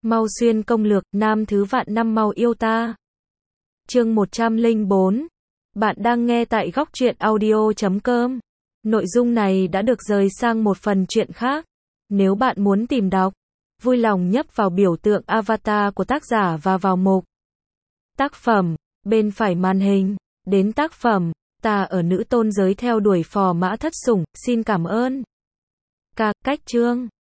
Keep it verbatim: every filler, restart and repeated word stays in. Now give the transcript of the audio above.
Mau xuyên công lược, nam thứ vạn năm mau yêu ta. Chương một trăm lẻ bốn. Bạn đang nghe tại góc truyện audio chấm com. Nội dung này đã được rời sang một phần truyện khác. Nếu bạn muốn tìm đọc, vui lòng nhấp vào biểu tượng avatar của tác giả và vào mục tác phẩm bên phải màn hình. Đến tác phẩm Ta ở nữ tôn giới theo đuổi phò mã thất sủng, xin cảm ơn. Ca, cách chương.